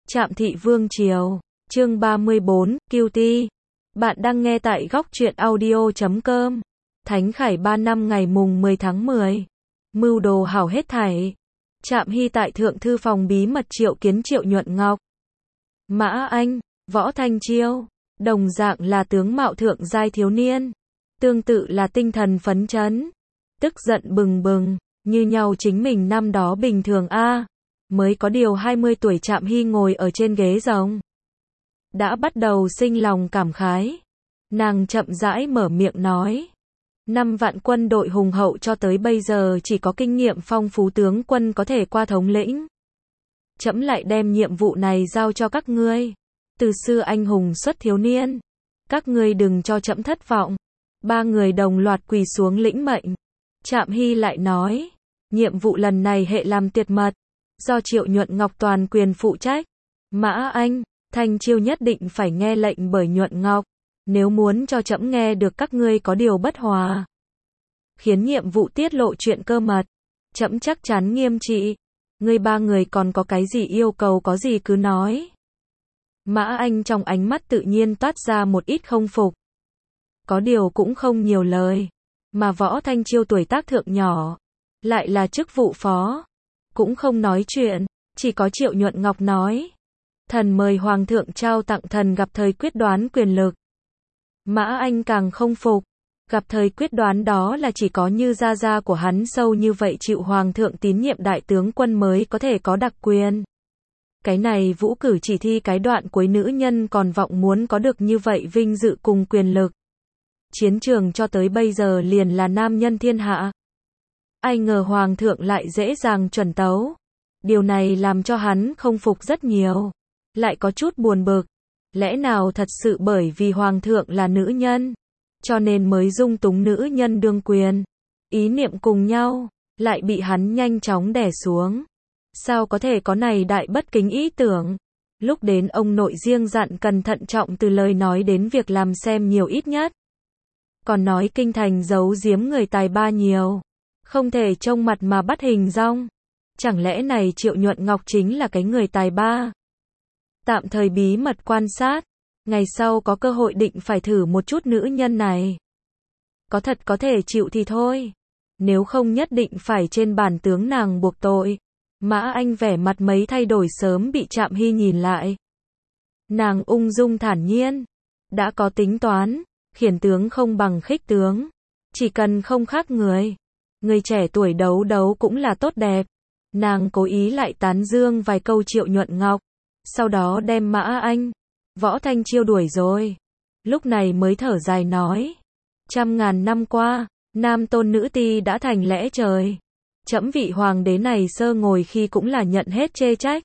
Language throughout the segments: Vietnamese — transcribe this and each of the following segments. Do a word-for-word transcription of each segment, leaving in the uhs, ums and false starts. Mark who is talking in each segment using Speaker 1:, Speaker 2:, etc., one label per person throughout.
Speaker 1: Trạm Thị Vương Triều, chương ba mươi bốn, Cutie. Bạn đang nghe tại góc truyện audio chấm com. Thánh Khải ba năm ngày mùng mười tháng mười. Mưu đồ hảo hết thảy. Trạm Hy tại Thượng Thư Phòng bí mật triệu kiến Triệu Nhuận Ngọc. Mã Anh, Võ Thanh Chiêu, đồng dạng là tướng mạo thượng giai thiếu niên. Tương tự là tinh thần phấn chấn. Tức giận bừng bừng, như nhau chính mình năm đó bình thường a. Mới có điều hai mươi tuổi Trạm Hy ngồi ở trên ghế rồng. Đã bắt đầu sinh lòng cảm khái. Nàng chậm rãi mở miệng nói. Năm vạn quân đội hùng hậu cho tới bây giờ chỉ có kinh nghiệm phong phú tướng quân có thể qua thống lĩnh. Trẫm lại đem nhiệm vụ này giao cho các ngươi. Từ xưa anh hùng xuất thiếu niên. Các ngươi đừng cho trẫm thất vọng. Ba người đồng loạt quỳ xuống lĩnh mệnh. Trạm Hy lại nói. Nhiệm vụ lần này hệ làm tuyệt mật. Do Triệu Nhuận Ngọc toàn quyền phụ trách. Mã Anh, Thanh Chiêu nhất định phải nghe lệnh bởi Nhuận Ngọc. Nếu muốn cho trẫm nghe được các ngươi có điều bất hòa, khiến nhiệm vụ tiết lộ chuyện cơ mật, trẫm chắc chắn nghiêm trị. Ngươi ba người còn có cái gì yêu cầu có gì cứ nói. Mã Anh trong ánh mắt tự nhiên toát ra một ít không phục. Có điều cũng không nhiều lời. Mà Võ Thanh Chiêu tuổi tác thượng nhỏ, lại là chức vụ phó, cũng không nói chuyện, chỉ có Triệu Nhuận Ngọc nói. Thần mời Hoàng thượng trao tặng thần gặp thời quyết đoán quyền lực. Mã Anh càng không phục. Gặp thời quyết đoán đó là chỉ có như gia gia của hắn sâu như vậy chịu Hoàng thượng tín nhiệm đại tướng quân mới có thể có đặc quyền. Cái này Vũ Cử chỉ thi cái đoạn cuối nữ nhân còn vọng muốn có được như vậy vinh dự cùng quyền lực. Chiến trường cho tới bây giờ liền là nam nhân thiên hạ. Ai ngờ Hoàng thượng lại dễ dàng chuẩn tấu. Điều này làm cho hắn không phục rất nhiều. Lại có chút buồn bực. Lẽ nào thật sự bởi vì Hoàng thượng là nữ nhân, cho nên mới dung túng nữ nhân đương quyền. Ý niệm cùng nhau, lại bị hắn nhanh chóng đè xuống. Sao có thể có này đại bất kính ý tưởng. Lúc đến ông nội riêng dặn cần thận trọng từ lời nói đến việc làm xem nhiều ít nhất. Còn nói kinh thành giấu giếm người tài ba nhiều. Không thể trông mặt mà bắt hình dong. Chẳng lẽ này Triệu Nhuận Ngọc chính là cái người tài ba? Tạm thời bí mật quan sát. Ngày sau có cơ hội định phải thử một chút nữ nhân này. Có thật có thể chịu thì thôi. Nếu không nhất định phải trên bản tướng nàng buộc tội. Mã Anh vẻ mặt mấy thay đổi sớm bị Trạm Hy nhìn lại. Nàng ung dung thản nhiên. Đã có tính toán. Khiển tướng không bằng khích tướng. Chỉ cần không khác người. Người trẻ tuổi đấu đấu cũng là tốt đẹp. Nàng cố ý lại tán dương vài câu Triệu Nhuận Ngọc. Sau đó đem Mã Anh, Võ Thanh Chiêu đuổi rồi. Lúc này mới thở dài nói. Trăm ngàn năm qua, nam tôn nữ ti đã thành lẽ trời. Trẫm vị hoàng đế này sơ ngồi khi cũng là nhận hết chê trách.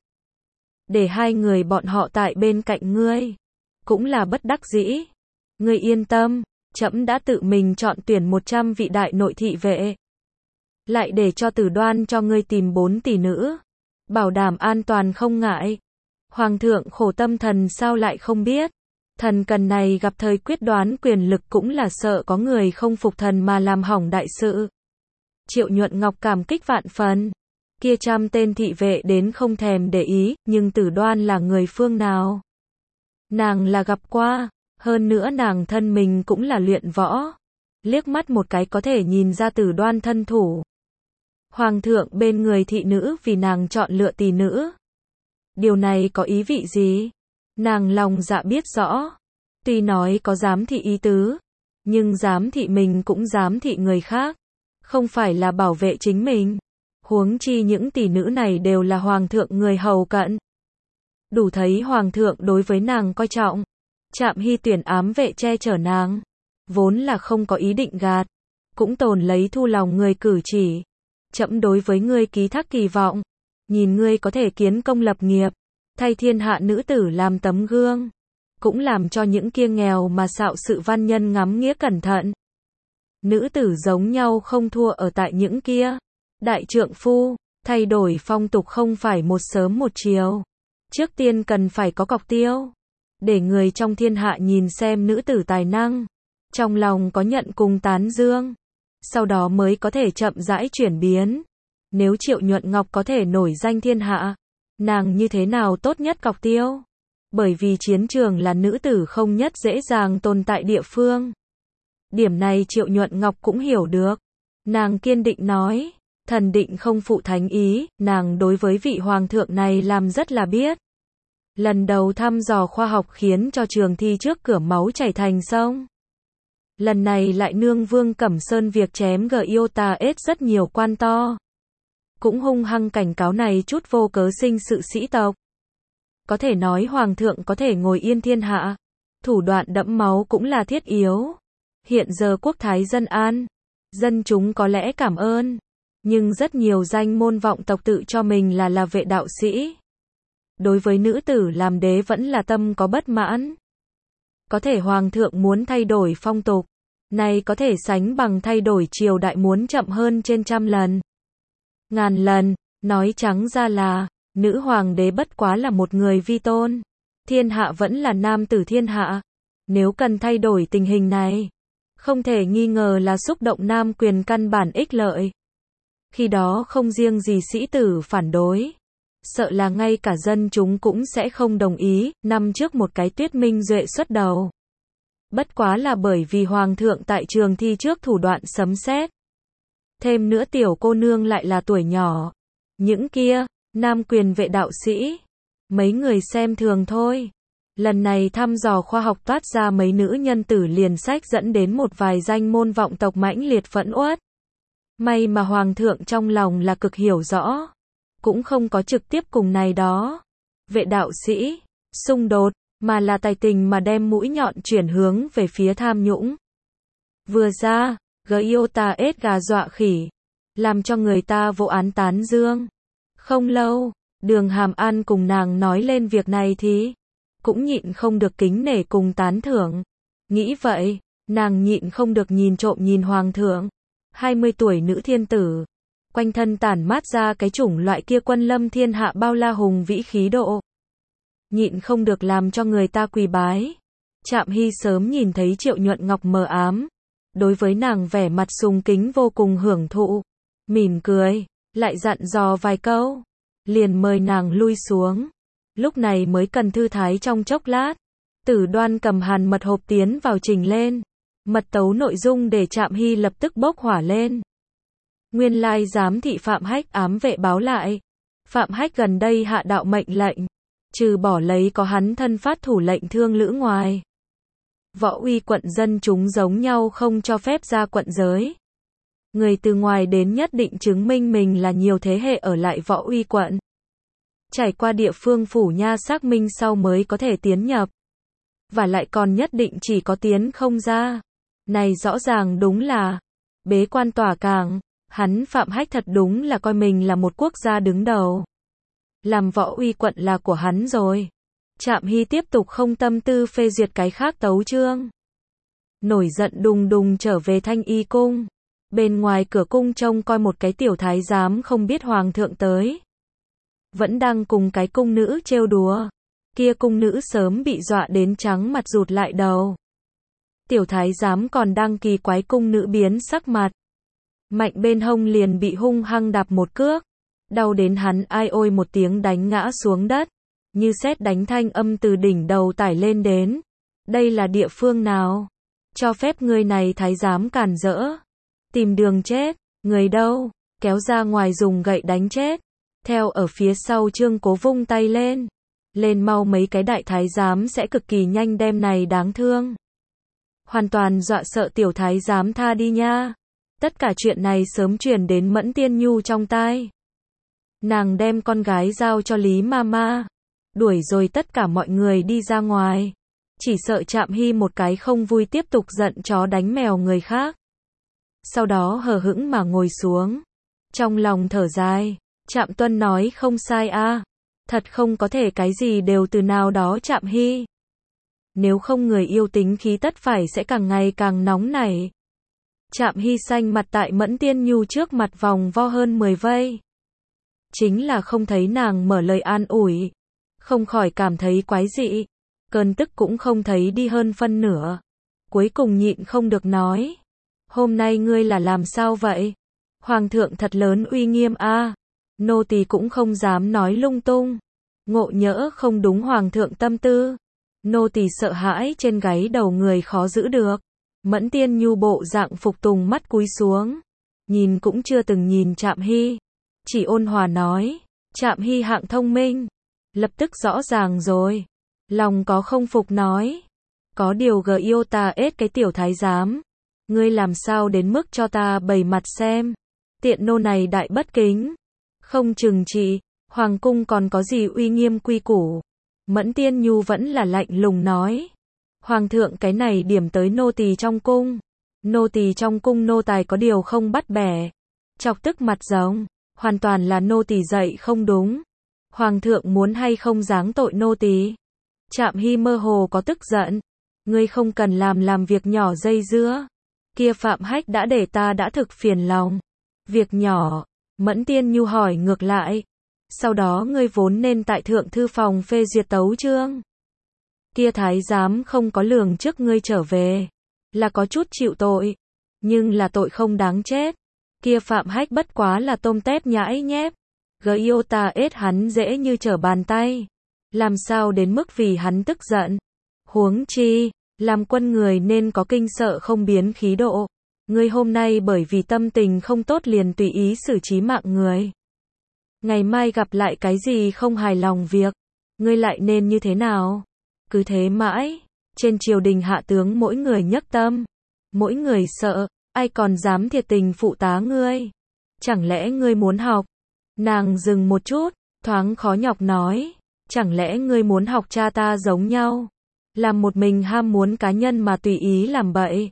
Speaker 1: Để hai người bọn họ tại bên cạnh ngươi. Cũng là bất đắc dĩ. Ngươi yên tâm, trẫm đã tự mình chọn tuyển một trăm vị đại nội thị vệ. Lại để cho Tử Đoan cho ngươi tìm bốn tỷ nữ. Bảo đảm an toàn không ngại. Hoàng thượng khổ tâm thần sao lại không biết. Thần cần này gặp thời quyết đoán quyền lực cũng là sợ có người không phục thần mà làm hỏng đại sự. Triệu Nhuận Ngọc cảm kích vạn phần. Kia trăm tên thị vệ đến không thèm để ý, nhưng Tử Đoan là người phương nào? Nàng là gặp qua, hơn nữa nàng thân mình cũng là luyện võ. Liếc mắt một cái có thể nhìn ra Tử Đoan thân thủ. Hoàng thượng bên người thị nữ vì nàng chọn lựa tỷ nữ. Điều này có ý vị gì? Nàng lòng dạ biết rõ. Tuy nói có giám thị ý tứ, nhưng giám thị mình cũng giám thị người khác. Không phải là bảo vệ chính mình. Huống chi những tỷ nữ này đều là Hoàng thượng người hầu cận. Đủ thấy Hoàng thượng đối với nàng coi trọng. Trạm Hy tuyển ám vệ che chở nàng. Vốn là không có ý định gạt. Cũng tồn lấy thu lòng người cử chỉ. Trẫm đối với ngươi ký thác kỳ vọng. Nhìn ngươi có thể kiến công lập nghiệp, thay thiên hạ nữ tử làm tấm gương, cũng làm cho những kia nghèo mà xạo sự văn nhân ngắm nghĩa cẩn thận. Nữ tử giống nhau không thua ở tại những kia. Đại trượng phu, thay đổi phong tục không phải một sớm một chiều. Trước tiên cần phải có cọc tiêu. Để người trong thiên hạ nhìn xem nữ tử tài năng. Trong lòng có nhận cùng tán dương. Sau đó mới có thể chậm rãi chuyển biến. Nếu Triệu Nhuận Ngọc có thể nổi danh thiên hạ, Nàng như thế nào tốt nhất cọc tiêu? Bởi vì chiến trường là nữ tử không nhất dễ dàng tồn tại địa phương. Điểm này Triệu Nhuận Ngọc cũng hiểu được. Nàng kiên định nói, thần định không phụ thánh ý, nàng đối với vị hoàng thượng này làm rất là biết. Lần đầu thăm dò khoa học khiến cho trường thi trước cửa máu chảy thành sông. Lần này lại nương Vương Cẩm Sơn việc chém Giota ết rất nhiều quan to. Cũng hung hăng cảnh cáo này chút vô cớ sinh sự sĩ tộc. Có thể nói hoàng thượng có thể ngồi yên thiên hạ. Thủ đoạn đẫm máu cũng là thiết yếu. Hiện giờ quốc thái dân an. Dân chúng có lẽ cảm ơn. Nhưng rất nhiều danh môn vọng tộc tự cho mình là là vệ đạo sĩ. Đối với nữ tử làm đế vẫn là tâm có bất mãn. Có thể hoàng thượng muốn thay đổi phong tục. Này có thể sánh bằng thay đổi triều đại muốn chậm hơn trên trăm lần. Ngàn lần, nói trắng ra là, nữ hoàng đế bất quá là một người vi tôn. Thiên hạ vẫn là nam tử thiên hạ. Nếu cần thay đổi tình hình này, không thể nghi ngờ là xúc động nam quyền căn bản ích lợi. Khi đó không riêng gì sĩ tử phản đối. Sợ là ngay cả dân chúng cũng sẽ không đồng ý. Năm trước một cái Tuyết Minh Duệ xuất đầu. Bất quá là bởi vì hoàng thượng tại trường thi trước thủ đoạn sấm sét. Thêm nữa tiểu cô nương lại là tuổi nhỏ. Những kia, nam quyền vệ đạo sĩ. Mấy người xem thường thôi. Lần này thăm dò khoa học toát ra mấy nữ nhân tử liền sách dẫn đến một vài danh môn vọng tộc mãnh liệt phẫn uất. May mà hoàng thượng trong lòng là cực hiểu rõ. Cũng không có trực tiếp cùng này đó. Vệ đạo sĩ, xung đột, mà là tài tình mà đem mũi nhọn chuyển hướng về phía tham nhũng. Vừa ra, Giota ết gà dọa khỉ. Làm cho người ta vô án tán dương. Không lâu, Đường Hàm An cùng nàng nói lên việc này thì cũng nhịn không được kính nể cùng tán thưởng. Nghĩ vậy, nàng nhịn không được nhìn trộm nhìn hoàng thượng. hai mươi tuổi nữ thiên tử. Quanh thân tản mát ra cái chủng loại kia quân lâm thiên hạ bao la hùng vĩ khí độ. Nhịn không được làm cho người ta quỳ bái. Trạm Hy sớm nhìn thấy Triệu Nhuận Ngọc mờ ám. Đối với nàng vẻ mặt sùng kính vô cùng hưởng thụ. Mỉm cười, lại dặn dò vài câu. Liền mời nàng lui xuống. Lúc này mới cần thư thái trong chốc lát. Tử Đoan cầm hàn mật hộp tiến vào trình lên. Mật tấu nội dung để Trạm Hy lập tức bốc hỏa lên. Nguyên lai giám thị Phạm Hách ám vệ báo lại. Phạm Hách gần đây hạ đạo mệnh lệnh. Trừ bỏ lấy có hắn thân phát thủ lệnh thương lữ ngoài. Võ uy quận dân chúng giống nhau không cho phép ra quận giới. Người từ ngoài đến nhất định chứng minh mình là nhiều thế hệ ở lại Võ uy quận. Trải qua địa phương phủ nha xác minh sau mới có thể tiến nhập. Và lại còn nhất định chỉ có tiến không ra. Này rõ ràng đúng là bế quan tỏa cảng. Hắn Phạm Hách thật đúng là coi mình là một quốc gia đứng đầu. Làm Võ uy quận là của hắn rồi. Trạm Hy tiếp tục không tâm tư phê duyệt cái khác tấu chương. Nổi giận đùng đùng trở về Thanh Y cung. Bên ngoài cửa cung trông coi một cái tiểu thái giám không biết hoàng thượng tới. Vẫn đang cùng cái cung nữ trêu đùa. Kia cung nữ sớm bị dọa đến trắng mặt rụt lại đầu. Tiểu thái giám còn đang kỳ quái cung nữ biến sắc mặt. Mạnh bên hông liền bị hung hăng đạp một cước. Đau đến hắn ai ôi một tiếng đánh ngã xuống đất. Như sét đánh thanh âm từ đỉnh đầu tải lên đến. Đây là địa phương nào? Cho phép người này thái giám cản rỡ. Tìm đường chết. Người đâu? Kéo ra ngoài dùng gậy đánh chết. Theo ở phía sau Trương Cố vung tay lên. Lên mau mấy cái đại thái giám sẽ cực kỳ nhanh đem này đáng thương. Hoàn toàn dọa sợ tiểu thái giám tha đi nha. Tất cả chuyện này sớm truyền đến Mẫn Tiên Nhu trong tai. Nàng đem con gái giao cho Lý Mama. Đuổi rồi tất cả mọi người đi ra ngoài. Chỉ sợ Trạm Hy một cái không vui tiếp tục giận chó đánh mèo người khác. Sau đó hờ hững mà ngồi xuống. Trong lòng thở dài. Trạm Tuân nói không sai a. Thật không có thể cái gì đều từ nào đó Trạm Hy. Nếu không người yêu tính khí tất phải sẽ càng ngày càng nóng nảy. Trạm Hy xanh mặt tại Mẫn Tiên Nhu trước mặt vòng vo hơn mười vây. Chính là không thấy nàng mở lời an ủi. Không khỏi cảm thấy quái dị. Cơn tức cũng không thấy đi hơn phân nửa. Cuối cùng nhịn không được nói. Hôm nay ngươi là làm sao vậy? Hoàng thượng thật lớn uy nghiêm a. Nô tỳ cũng không dám nói lung tung. Ngộ nhỡ không đúng hoàng thượng tâm tư. Nô tỳ sợ hãi trên gáy đầu người khó giữ được. Mẫn Tiên Nhu bộ dạng phục tùng mắt cúi xuống. Nhìn cũng chưa từng nhìn Trạm Hy. Chỉ ôn hòa nói. Trạm Hy hạng thông minh. Lập tức rõ ràng rồi. Lòng có không phục nói. Có điều gờ yêu ta ết cái tiểu thái giám. Ngươi làm sao đến mức cho ta bày mặt xem. Tiện nô này đại bất kính. Không chừng trị. Hoàng cung còn có gì uy nghiêm quy củ. Mẫn Tiên Nhu vẫn là lạnh lùng nói. Hoàng thượng cái này điểm tới nô tỳ trong cung. Nô tỳ trong cung nô tài có điều không bắt bẻ. Chọc tức mặt rồng. Hoàn toàn là nô tỳ dạy không đúng. Hoàng thượng muốn hay không giáng tội nô tỳ. Trạm Hy mơ hồ có tức giận. Ngươi không cần làm làm việc nhỏ dây dưa. Kia Phạm Hách đã để ta đã thực phiền lòng. Việc nhỏ. Mẫn Tiên Nhu hỏi ngược lại. Sau đó ngươi vốn nên tại thượng thư phòng phê duyệt tấu chương. Kia thái giám không có lường trước ngươi trở về. Là có chút chịu tội. Nhưng là tội không đáng chết. Kia Phạm Hách bất quá là tôm tép nhãi nhép. Gờ yêu ta ết hắn dễ như trở bàn tay. Làm sao đến mức vì hắn tức giận. Huống chi, làm quân người nên có kinh sợ không biến khí độ. Ngươi hôm nay bởi vì tâm tình không tốt liền tùy ý xử trí mạng người. Ngày mai gặp lại cái gì không hài lòng việc. Ngươi lại nên như thế nào? Cứ thế mãi. Trên triều đình hạ tướng mỗi người nhấc tâm. Mỗi người sợ. Ai còn dám thiệt tình phụ tá ngươi? Chẳng lẽ ngươi muốn học? Nàng dừng một chút. Thoáng khó nhọc nói. Chẳng lẽ ngươi muốn học cha ta giống nhau? Làm một mình ham muốn cá nhân mà tùy ý làm bậy.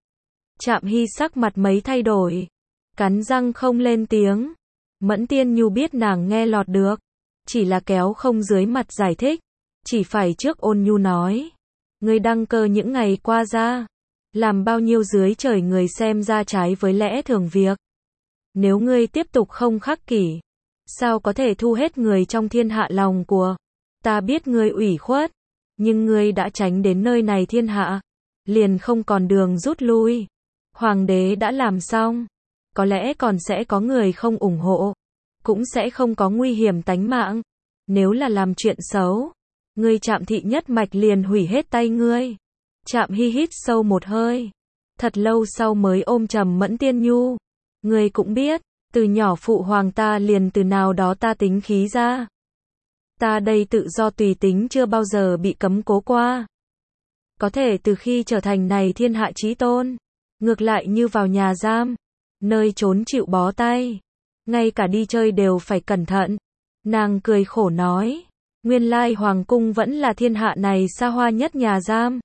Speaker 1: Trạm Hy sắc mặt mấy thay đổi. Cắn răng không lên tiếng. Mẫn Tiên Nhu biết nàng nghe lọt được. Chỉ là kéo không dưới mặt giải thích. Chỉ phải trước ôn nhu nói. Ngươi đăng cơ những ngày qua ra. Làm bao nhiêu dưới trời người xem ra trái với lẽ thường việc. Nếu ngươi tiếp tục không khắc kỷ. Sao có thể thu hết người trong thiên hạ lòng của. Ta biết ngươi ủy khuất. Nhưng ngươi đã tránh đến nơi này thiên hạ. Liền không còn đường rút lui. Hoàng đế đã làm xong. Có lẽ còn sẽ có người không ủng hộ. Cũng sẽ không có nguy hiểm tánh mạng. Nếu là làm chuyện xấu. Ngươi Trạm thị nhất mạch liền hủy hết tay ngươi. Trạm Hy hít sâu một hơi. Thật lâu sau mới ôm trầm Mẫn Tiên Nhu. Ngươi cũng biết. Từ nhỏ phụ hoàng ta liền từ nào đó ta tính khí ra. Ta đây tự do tùy tính chưa bao giờ bị cấm cố qua. Có thể từ khi trở thành này thiên hạ chí tôn. Ngược lại như vào nhà giam. Nơi trốn chịu bó tay. Ngay cả đi chơi đều phải cẩn thận. Nàng cười khổ nói. Nguyên lai hoàng cung vẫn là thiên hạ này xa hoa nhất nhà giam.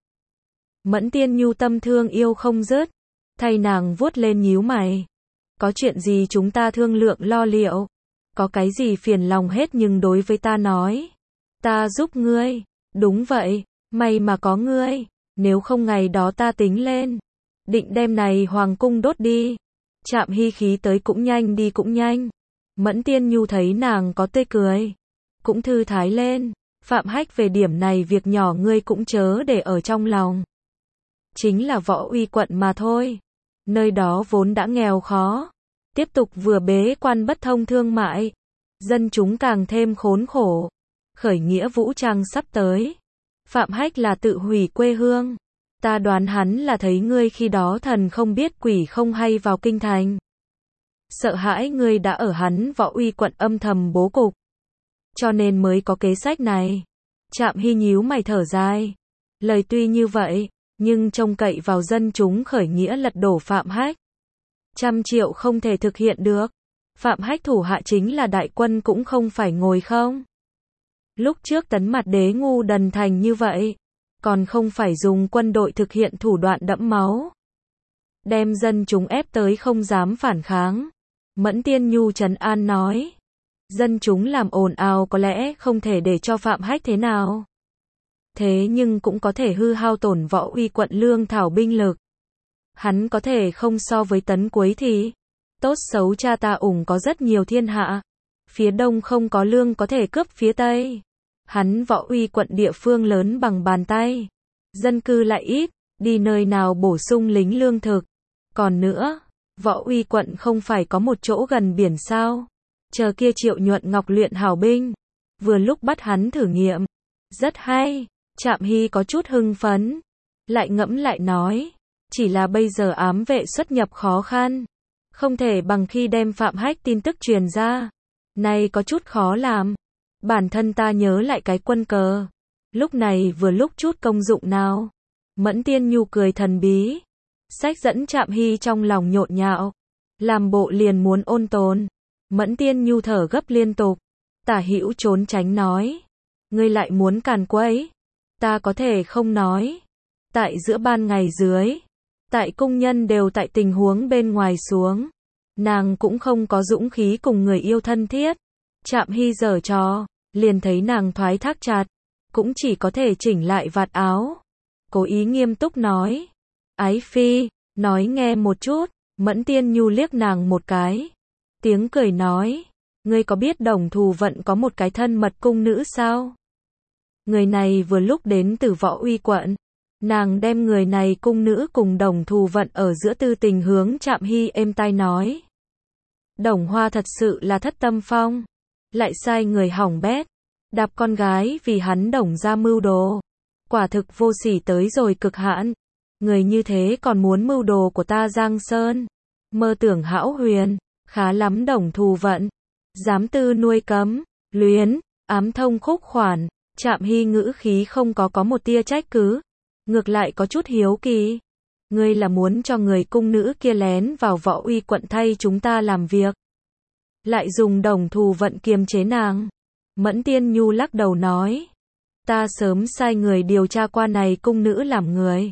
Speaker 1: Mẫn Tiên Nhu tâm thương yêu không dứt. Thay nàng vuốt lên nhíu mày. Có chuyện gì chúng ta thương lượng lo liệu. Có cái gì phiền lòng hết nhưng đối với ta nói. Ta giúp ngươi. Đúng vậy. May mà có ngươi. Nếu không ngày đó ta tính lên. Định đem này hoàng cung đốt đi. Trạm Hy khí tới cũng nhanh đi cũng nhanh. Mẫn Tiên Nhu thấy nàng có tươi cười. Cũng thư thái lên. Phạm Hách về điểm này việc nhỏ ngươi cũng chớ để ở trong lòng. Chính là Võ Uy quận mà thôi. Nơi đó vốn đã nghèo khó. Tiếp tục vừa bế quan bất thông thương mại. Dân chúng càng thêm khốn khổ. Khởi nghĩa vũ trang sắp tới. Phạm Hách là tự hủy quê hương. Ta đoán hắn là thấy ngươi khi đó thần không biết quỷ không hay vào kinh thành. Sợ hãi ngươi đã ở hắn Võ Uy quận âm thầm bố cục. Cho nên mới có kế sách này. Trạm Hy nhíu mày thở dài. Lời tuy như vậy, nhưng trông cậy vào dân chúng khởi nghĩa lật đổ Phạm Hách. Trăm triệu không thể thực hiện được. Phạm Hách thủ hạ chính là đại quân cũng không phải ngồi không. Lúc trước tấn mặt đế ngu đần thành như vậy. Còn không phải dùng quân đội thực hiện thủ đoạn đẫm máu. Đem dân chúng ép tới không dám phản kháng. Mẫn Tiên Nhu trấn an nói. Dân chúng làm ồn ào có lẽ không thể để cho Phạm Hách thế nào. Thế nhưng cũng có thể hư hao tổn Võ Uy quận lương thảo binh lực. Hắn có thể không so với Tấn Quấy thì. Tốt xấu cha ta ủng có rất nhiều thiên hạ. Phía đông không có lương có thể cướp phía tây. Hắn Võ Uy quận địa phương lớn bằng bàn tay. Dân cư lại ít, đi nơi nào bổ sung lính lương thực. Còn nữa, Võ Uy quận không phải có một chỗ gần biển sao. Chờ kia Triệu Nhuận Ngọc luyện hảo binh. vừa lúc bắt hắn thử nghiệm. Rất hay, Trạm Hy có chút hưng phấn, lại ngẫm lại nói, chỉ là bây giờ ám vệ xuất nhập khó khăn, không thể bằng khi đem Phạm Hách tin tức truyền ra, này có chút khó làm. Bản thân ta nhớ lại cái quân cờ, lúc này vừa lúc chút công dụng nào. Mẫn Tiên Nhu cười thần bí, sách dẫn Trạm Hy trong lòng nhộn nhạo, làm bộ liền muốn ôn tồn. Mẫn Tiên Nhu thở gấp liên tục, Tả Hữu trốn tránh nói, ngươi lại muốn càn quấy, ta có thể không nói. Tại giữa ban ngày dưới, tại cung nhân đều tại tình huống bên ngoài xuống, nàng cũng không có dũng khí cùng người yêu thân thiết. Trạm Hy giở trò, liền thấy nàng thoái thác chặt, cũng chỉ có thể chỉnh lại vạt áo, cố ý nghiêm túc nói, ái phi, nói nghe một chút. Mẫn Tiên Nhu liếc nàng một cái, tiếng cười nói, ngươi có biết Đồng Thù Vận có một cái thân mật cung nữ sao? Người này vừa lúc đến từ Võ Uy quận. Nàng đem người này cung nữ cùng Đồng Thù Vận ở giữa tư tình hướng Trạm Hy êm tai nói. Đồng Hoa thật sự là thất tâm phong, lại sai người hỏng bét, đạp con gái vì hắn Đồng ra mưu đồ, quả thực vô sỉ tới rồi cực hạn. Người như thế còn muốn mưu đồ của ta Giang Sơn, mơ tưởng hão huyền, khá lắm Đồng Thù Vận, dám tư nuôi cấm, luyến, ám thông khúc khoản. Trạm Hy ngữ khí không có có một tia trách cứ, ngược lại có chút hiếu kỳ. Ngươi là muốn cho người cung nữ kia lén vào Võ Uy quận thay chúng ta làm việc, lại dùng Đồng Thù Vận kiềm chế nàng. Mẫn Tiên Nhu lắc đầu nói, ta sớm sai người điều tra qua này cung nữ làm người.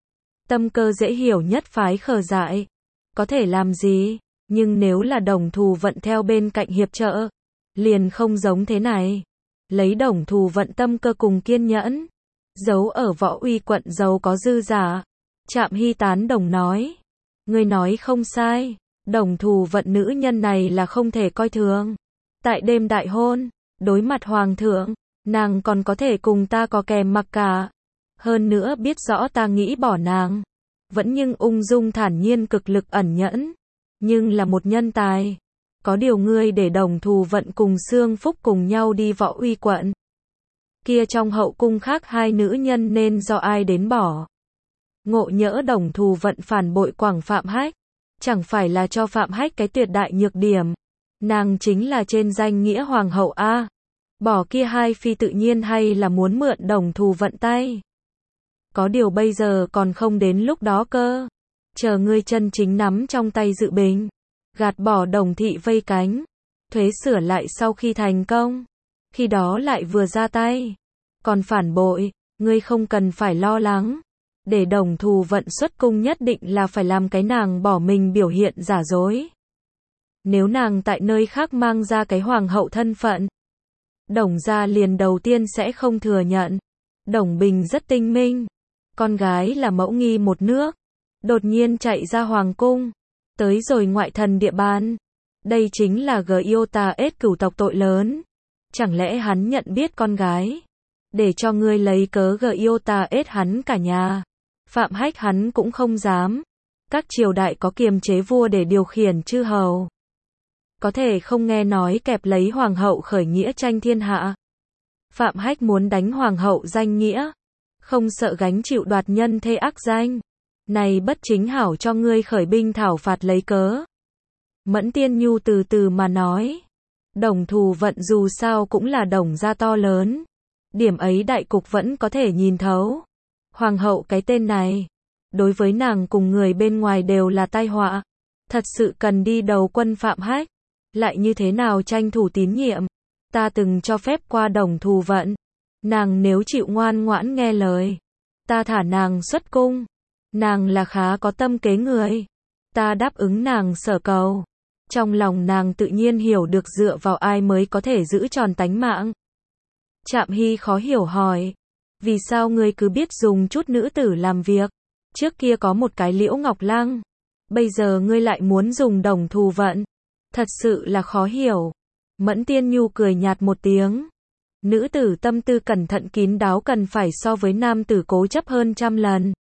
Speaker 1: Tâm cơ dễ hiểu nhất phái khờ dại, có thể làm gì, nhưng nếu là Đồng Thù Vận theo bên cạnh hiệp trợ, liền không giống thế này. Lấy Đồng Thù Vận tâm cơ cùng kiên nhẫn, giấu ở Võ Uy quận giàu có dư giả. Trạm Hy tán đồng nói, ngươi nói không sai, Đồng Thù Vận nữ nhân này là không thể coi thường. Tại đêm đại hôn, đối mặt hoàng thượng, nàng còn có thể cùng ta có kèm mặc cả. Hơn nữa biết rõ ta nghĩ bỏ nàng, vẫn nhưng ung dung thản nhiên cực lực ẩn nhẫn, nhưng là một nhân tài. Có điều ngươi để Đồng Thù Vận cùng Sương Phúc cùng nhau đi Võ Uy quận, kia trong hậu cung khác hai nữ nhân nên do ai đến bỏ? Ngộ nhỡ Đồng Thù Vận phản bội quảng Phạm Hách, chẳng phải là cho Phạm Hách cái tuyệt đại nhược điểm. Nàng chính là trên danh nghĩa hoàng hậu a. Bỏ kia hai phi tự nhiên hay là muốn mượn Đồng Thù Vận tay. Có điều bây giờ còn không đến lúc đó cơ. Chờ ngươi chân chính nắm trong tay dự bình, gạt bỏ Đồng thị vây cánh, thuế sửa lại sau khi thành công, khi đó lại vừa ra tay. Còn phản bội, ngươi không cần phải lo lắng. Để Đồng Thù Vận xuất cung nhất định là phải làm cái nàng bỏ mình biểu hiện giả dối. Nếu nàng tại nơi khác mang ra cái hoàng hậu thân phận, Đồng gia liền đầu tiên sẽ không thừa nhận. Đồng Bình rất tinh minh, con gái là mẫu nghi một nước, đột nhiên chạy ra hoàng cung, tới rồi ngoại thần địa bàn. Đây chính là Giota-S cửu tộc tội lớn. Chẳng lẽ hắn nhận biết con gái, để cho ngươi lấy cớ Giota-S hắn cả nhà. Phạm Hách hắn cũng không dám. Các triều đại có kiềm chế vua để điều khiển chư hầu, có thể không nghe nói kẹp lấy hoàng hậu khởi nghĩa tranh thiên hạ. Phạm Hách muốn đánh hoàng hậu danh nghĩa, không sợ gánh chịu đoạt nhân thê ác danh. Này bất chính hảo cho ngươi khởi binh thảo phạt lấy cớ. Mẫn Tiên Nhu từ từ mà nói, Đồng Thù Vận dù sao cũng là Đồng gia to lớn, điểm ấy đại cục vẫn có thể nhìn thấu. Hoàng hậu cái tên này, đối với nàng cùng người bên ngoài đều là tai họa. Thật sự cần đi đầu quân Phạm Hách, lại như thế nào tranh thủ tín nhiệm. Ta từng cho phép qua Đồng Thù Vận, nàng nếu chịu ngoan ngoãn nghe lời, ta thả nàng xuất cung. Nàng là khá có tâm kế người, ta đáp ứng nàng sở cầu. Trong lòng nàng tự nhiên hiểu được dựa vào ai mới có thể giữ tròn tánh mạng. Trạm Hy khó hiểu hỏi, vì sao ngươi cứ biết dùng chút nữ tử làm việc? Trước kia có một cái Liễu Ngọc Lăng, bây giờ ngươi lại muốn dùng Đồng Thù Vận, thật sự là khó hiểu. Mẫn Tiên Nhu cười nhạt một tiếng, nữ tử tâm tư cẩn thận kín đáo cần phải so với nam tử cố chấp hơn trăm lần.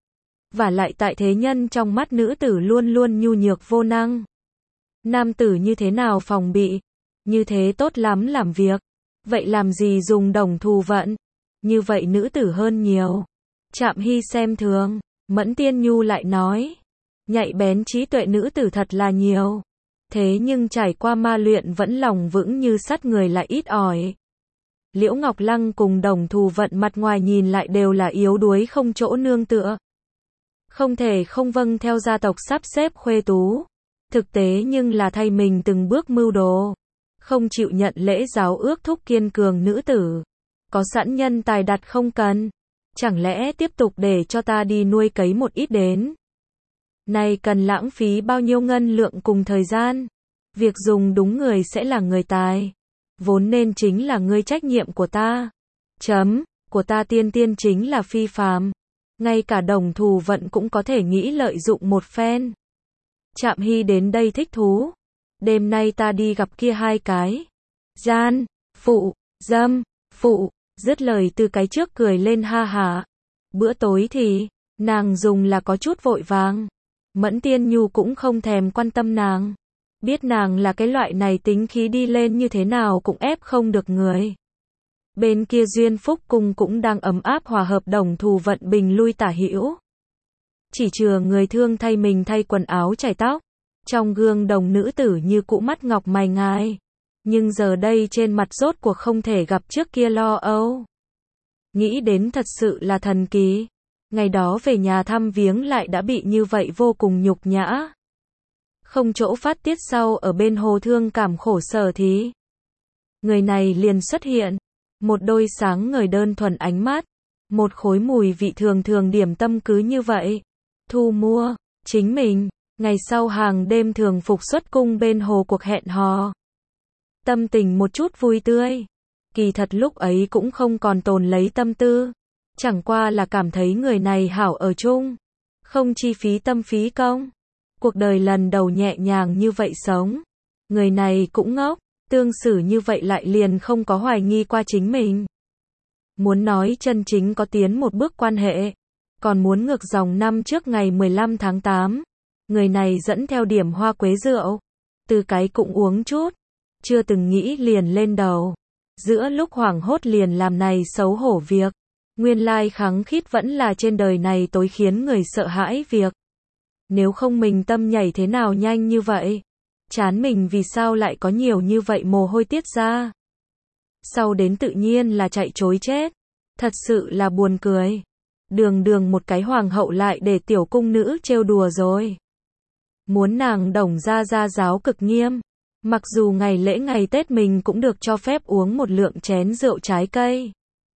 Speaker 1: Và lại tại thế nhân trong mắt nữ tử luôn luôn nhu nhược vô năng. Nam tử như thế nào phòng bị, như thế tốt lắm làm việc. Vậy làm gì dùng đồng thù vận? Như vậy nữ tử hơn nhiều. Trạm Hy xem thường. Mẫn Tiên Nhu lại nói. Nhạy bén trí tuệ nữ tử thật là nhiều. Thế nhưng trải qua ma luyện vẫn lòng vững như sắt người lại ít ỏi. Liễu Ngọc Lăng cùng đồng thù vận mặt ngoài nhìn lại đều là yếu đuối không chỗ nương tựa. Không thể không vâng theo gia tộc sắp xếp khuê tú. Thực tế nhưng là thay mình từng bước mưu đồ. Không chịu nhận lễ giáo ước thúc kiên cường nữ tử. Có sẵn nhân tài đặt không cần. Chẳng lẽ tiếp tục để cho ta đi nuôi cấy một ít đến. Này cần lãng phí bao nhiêu ngân lượng cùng thời gian. Việc dùng đúng người sẽ là người tài. Vốn nên chính là ngươi trách nhiệm của ta. Chấm, của ta tiên tiên chính là phi phàm. Ngay cả đồng thù vận cũng có thể nghĩ lợi dụng một phen. Trạm Hy đến đây thích thú. Đêm nay ta đi gặp kia hai cái. Gian, phụ, dâm, phụ. Dứt lời từ cái trước cười lên ha hả. Bữa tối thì, nàng dùng là có chút vội vàng. Mẫn Tiên Nhu cũng không thèm quan tâm nàng. Biết nàng là cái loại này tính khí đi lên như thế nào cũng ép không được người. Bên kia Duyên Phúc Cung cũng đang ấm áp hòa hợp đồng thù vận bình lui tả hữu. Chỉ chừa người thương thay mình thay quần áo chải tóc. Trong gương đồng nữ tử như cũ mắt ngọc mày ngài. Nhưng giờ đây trên mặt rốt cuộc không thể gặp trước kia lo âu. Nghĩ đến thật sự là thần kỳ. Ngày đó về nhà thăm viếng lại đã bị như vậy vô cùng nhục nhã. Không chỗ phát tiết sau ở bên hồ thương cảm khổ sở thì. Người này liền xuất hiện. Một đôi sáng ngời đơn thuần ánh mắt. Một khối mùi vị thường thường điểm tâm cứ như vậy. Thu mua, chính mình. Ngày sau hàng đêm thường phục xuất cung bên hồ cuộc hẹn hò. Tâm tình một chút vui tươi. Kỳ thật lúc ấy cũng không còn tồn lấy tâm tư. Chẳng qua là cảm thấy người này hảo ở chung. Không chi phí tâm phí công. Cuộc đời lần đầu nhẹ nhàng như vậy sống. Người này cũng ngốc. Tương xử như vậy lại liền không có hoài nghi qua chính mình. Muốn nói chân chính có tiến một bước quan hệ. Còn muốn ngược dòng năm trước ngày mười lăm tháng tám. Người này dẫn theo điểm hoa quế rượu. Từ cái cũng uống chút. Chưa từng nghĩ liền lên đầu. Giữa lúc hoảng hốt liền làm này xấu hổ việc. Nguyên lai kháng khít vẫn là trên đời này tối khiến người sợ hãi việc. Nếu không mình tâm nhảy thế nào nhanh như vậy? Chán mình vì sao lại có nhiều như vậy mồ hôi tiết ra? Sau đến tự nhiên là chạy chối chết. Thật sự là buồn cười. Đường đường một cái hoàng hậu lại để tiểu cung nữ trêu đùa rồi. Muốn nàng đồng ra ra giáo cực nghiêm. Mặc dù ngày lễ ngày Tết mình cũng được cho phép uống một lượng chén rượu trái cây.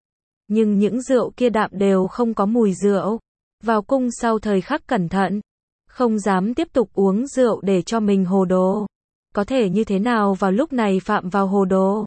Speaker 1: Nhưng những rượu kia đạm đều không có mùi rượu. Vào cung sau thời khắc cẩn thận. Không dám tiếp tục uống rượu để cho mình hồ đồ. Có thể như thế nào vào lúc này phạm vào hồ đồ.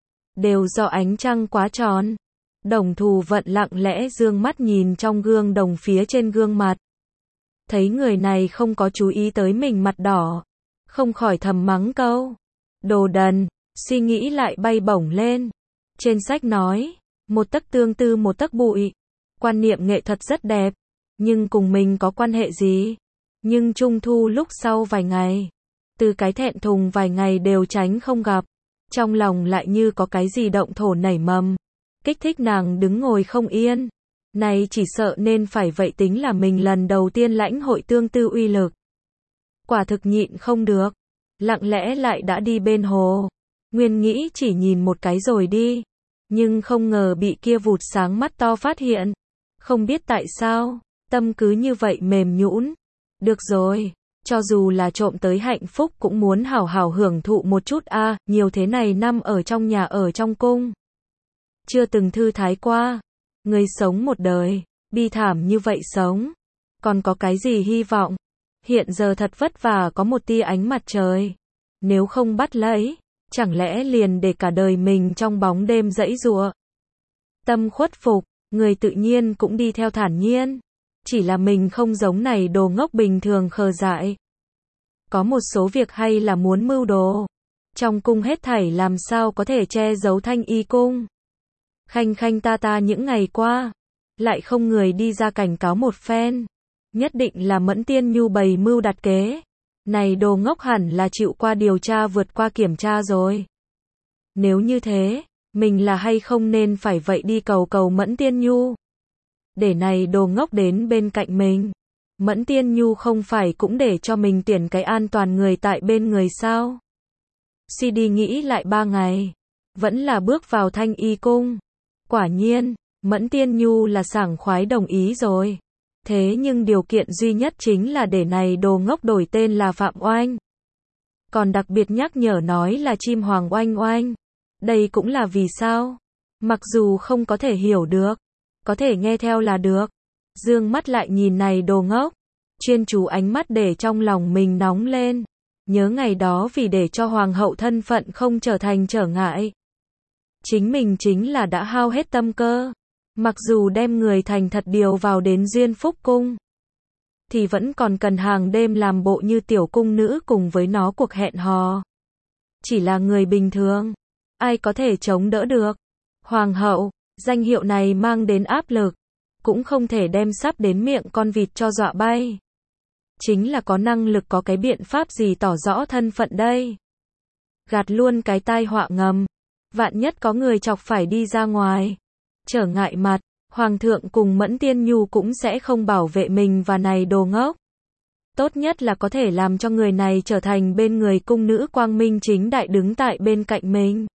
Speaker 1: Đều do ánh trăng quá tròn. Đồng thù vận lặng lẽ dương mắt nhìn trong gương đồng phía trên gương mặt. Thấy người này không có chú ý tới mình mặt đỏ. Không khỏi thầm mắng câu. Đồ đần, suy nghĩ lại bay bổng lên. Trên sách nói, một tấc tương tư một tấc bụi. Quan niệm nghệ thuật rất đẹp. Nhưng cùng mình có quan hệ gì? Nhưng trung thu lúc sau vài ngày. Từ cái thẹn thùng vài ngày đều tránh không gặp. Trong lòng lại như có cái gì động thổ nảy mầm. Kích thích nàng đứng ngồi không yên. Này chỉ sợ nên phải vậy tính là mình lần đầu tiên lãnh hội tương tư uy lực. Quả thực nhịn không được. Lặng lẽ lại đã đi bên hồ. Nguyên nghĩ chỉ nhìn một cái rồi đi. Nhưng không ngờ bị kia vụt sáng mắt to phát hiện. Không biết tại sao, tâm cứ như vậy mềm nhũn. Được rồi, cho dù là trộm tới hạnh phúc cũng muốn hảo hảo hưởng thụ một chút a, à, nhiều thế này năm ở trong nhà ở trong cung. Chưa từng thư thái qua. Người sống một đời, bi thảm như vậy sống. Còn có cái gì hy vọng? Hiện giờ thật vất vả có một tia ánh mặt trời. Nếu không bắt lấy, chẳng lẽ liền để cả đời mình trong bóng đêm dãy giụa. Tâm khuất phục, người tự nhiên cũng đi theo thản nhiên. Chỉ là mình không giống này đồ ngốc bình thường khờ dại. Có một số việc hay là muốn mưu đồ. Trong cung hết thảy làm sao có thể che giấu Thanh Y cung. Khanh khanh ta ta những ngày qua. Lại không người đi ra cảnh cáo một phen. Nhất định là Mẫn Tiên Nhu bày mưu đặt kế. Này đồ ngốc hẳn là chịu qua điều tra vượt qua kiểm tra rồi. Nếu như thế, Mình là hay không nên phải vậy đi cầu cầu Mẫn Tiên Nhu. Để này đồ ngốc đến bên cạnh mình. Mẫn Tiên Nhu không phải cũng để cho mình tuyển cái an toàn người tại bên người sao? Suy đi nghĩ lại ba ngày. Vẫn là bước vào Thanh Y cung. Quả nhiên, Mẫn Tiên Nhu là sảng khoái đồng ý rồi. Thế nhưng điều kiện duy nhất chính là để này đồ ngốc đổi tên là Phạm Oanh. Còn đặc biệt nhắc nhở nói là chim hoàng oanh oanh. Đây cũng là vì sao? Mặc dù không có thể hiểu được, có thể nghe theo là được. Dương mắt lại nhìn này đồ ngốc, chuyên chú ánh mắt để trong lòng mình nóng lên. Nhớ ngày đó vì để cho hoàng hậu thân phận không trở thành trở ngại. Chính mình chính là đã hao hết tâm cơ. Mặc dù đem người thành thật điều vào đến Duyên Phúc cung, thì vẫn còn cần hàng đêm làm bộ như tiểu cung nữ cùng với nó cuộc hẹn hò. Chỉ là người bình thường, ai có thể chống đỡ được. Hoàng hậu, danh hiệu này mang đến áp lực, cũng không thể đem sắp đến miệng con vịt cho dọa bay. Chính là có năng lực có cái biện pháp gì tỏ rõ thân phận đây. Gạt luôn cái tai họa ngầm, vạn nhất có người chọc phải đi ra ngoài. Trở ngại mặt, Hoàng thượng cùng Mẫn Tiên Nhu cũng sẽ không bảo vệ mình và này đồ ngốc. Tốt nhất là có thể làm cho người này trở thành bên người cung nữ quang minh chính đại đứng tại bên cạnh mình.